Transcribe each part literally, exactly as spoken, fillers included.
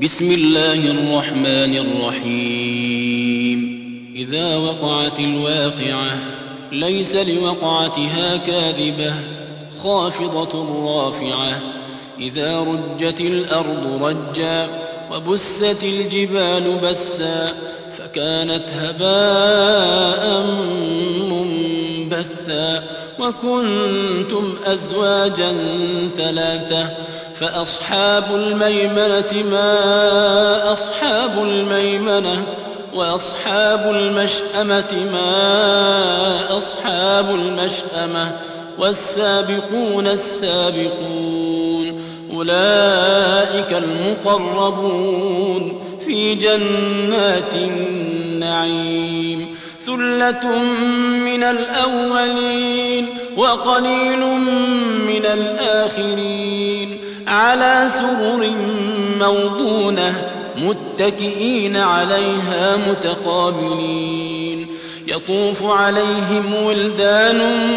بسم الله الرحمن الرحيم إذا وقعت الواقعة ليس لوقعتها كاذبة خافضة رافعة إذا رجت الأرض رجا وبست الجبال بسا فكانت هباء منبثا وكنتم أزواجا ثلاثة فأصحاب الميمنة ما أصحاب الميمنة وأصحاب المشأمة ما أصحاب المشأمة والسابقون السابقون أولئك المقربون في جنات النعيم ثلة من الأولين وقليل من الآخرين على سرر موضونة متكئين عليها متقابلين يطوف عليهم ولدان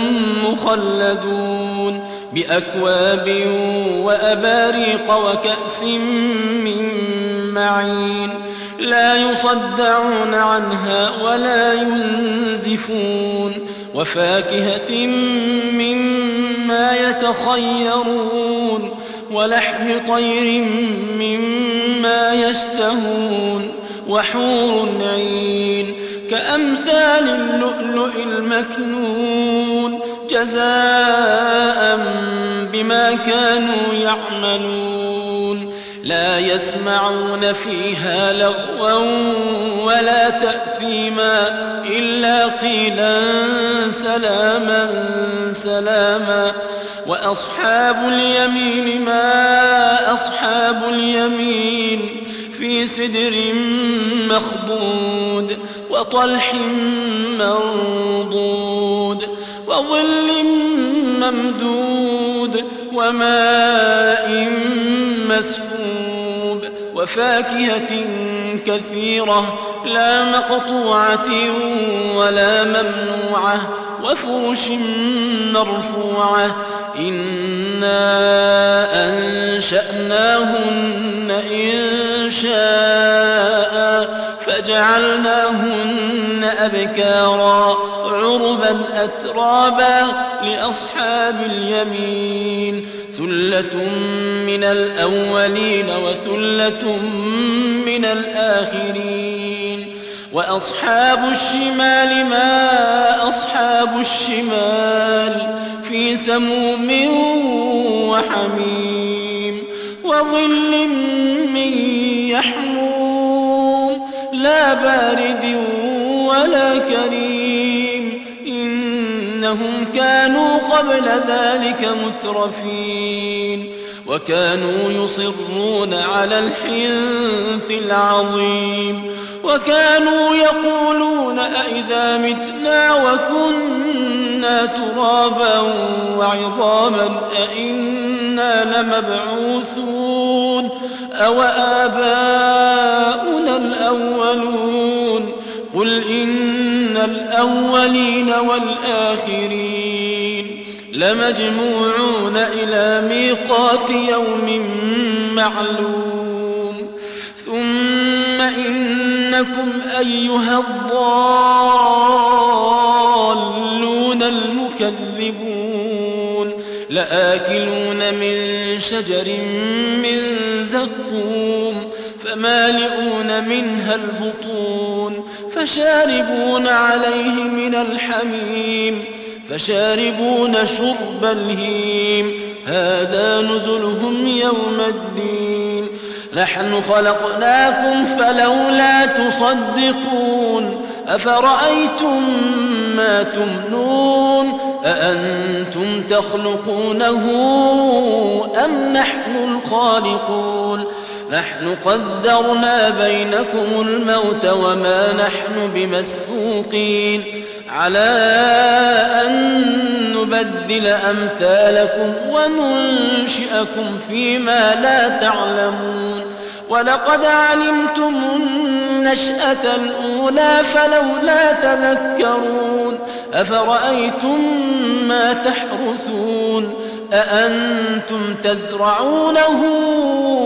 مخلدون بأكواب وأباريق وكأس من معين لا يصدعون عنها ولا ينزفون وفاكهة مما يتخيرون ولحم طير مما يشتهون وحور عين كأمثال اللؤلؤ المكنون جزاء بما كانوا يعملون لا يسمعون فيها لغوا ولا تأثيما إلا قيلا سلاما سلاما وأصحاب اليمين ما أصحاب اليمين في سدر مخضود وطلح منضود وظل ممدود وماء مسكوب وفاكهة كثيرة لا مقطوعة ولا ممنوعة وفرش مرفوعة إنا أنشأناهن إن شاء فجعلناهن أبكارا عربا أترابا لأصحاب اليمين ثلة من الأولين وثلة من الآخرين وأصحاب الشمال ما أصحاب الشمال في سموم وحميم وظل من يحموم لا بارد ولا كريم إنهم كانوا قبل ذلك مترفين وكانوا يصرون على الحنث العظيم وكانوا يقولون أئذا متنا وكنا ترابا وعظاما أئنا لمبعوثون أو آباؤنا الأولون قل إن الأولين والآخرين لمجموعون إلى ميقات يوم معلوم ثم إنكم أيها الضالون المكذبون لآكلون من شجر من زقوم فمالئون منها البطون فشاربون عليه من الحميم فشاربون شرب الهيم هذا نزلهم يوم الدين نحن خلقناكم فلولا تصدقون أفرأيتم ما تمنون أأنتم تخلقونه أم نحن الخالقون نحن قدرنا بينكم الموت وما نحن بمسبوقين على أن نبدل أمثالكم وننشئكم فيما لا تعلمون ولقد علمتم النشأة الأولى فلولا تذكرون أفرأيتم ما تحرثون أأنتم تزرعونه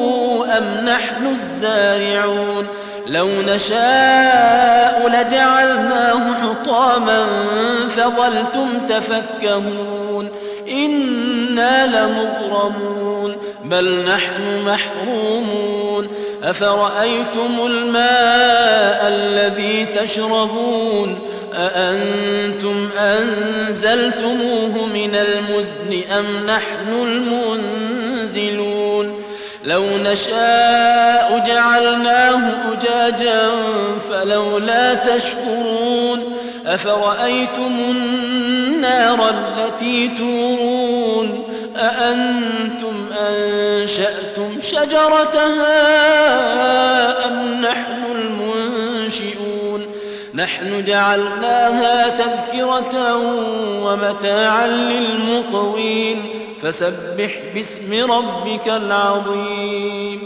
أم نحن الزارعون لو نشاء لجعلناه حطاما فظلتم تفكهون إنا لمغرمون بل نحن محرومون أفرأيتم الماء الذي تشربون أأنتم أنزلتموه من المزن أم نحن المنزلون لو نشاء جعلناه أجاجا فلولا تشكرون أفرأيتم النار التي تورون أأنتم أنشأتم شجرتها أم نحن المنشئون نحن جعلناها تذكرة ومتاعا للمقوين فسبح باسم ربك العظيم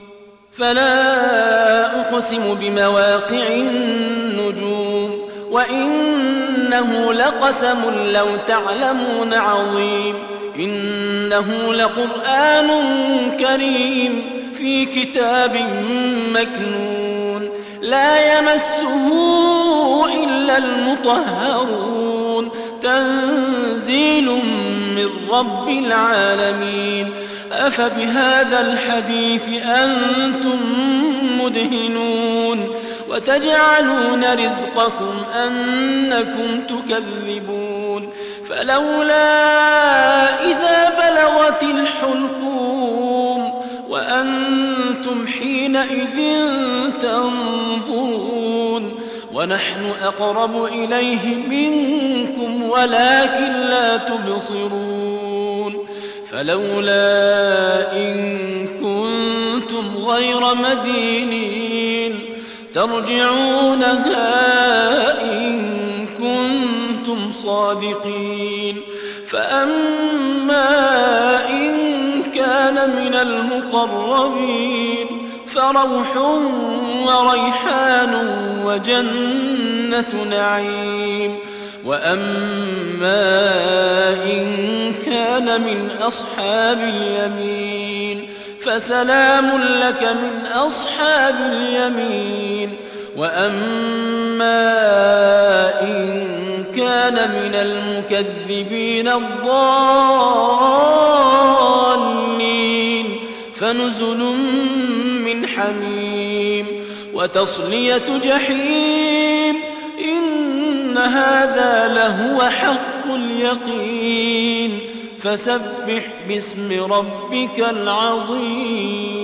فلا أقسم بمواقع النجوم وإنه لقسم لو تعلمون عظيم إنه لقرآن كريم في كتاب مكنون لا يمسه إلا المطهرون تنزيل من رب العالمين أفبهذا الحديث أنتم مدهنون وتجعلون رزقكم أنكم تكذبون فلولا إذا بلغت الحلقوم وأنتم حينئذ تنظرون ونحن أقرب إليه منكم ولكن لا تبصرون فلولا إن كنتم غير مدينين ترجعونها إن كنتم صادقين فأما إن كان من المقربين فروح وريحان وجنة نعيم وأما إن كان من أصحاب اليمين فسلام لك من أصحاب اليمين وأما إن كان من المكذبين الضالين فنزل من حميم وتصلية جحيم إن هذا لهو حق اليقين فسبح باسم ربك العظيم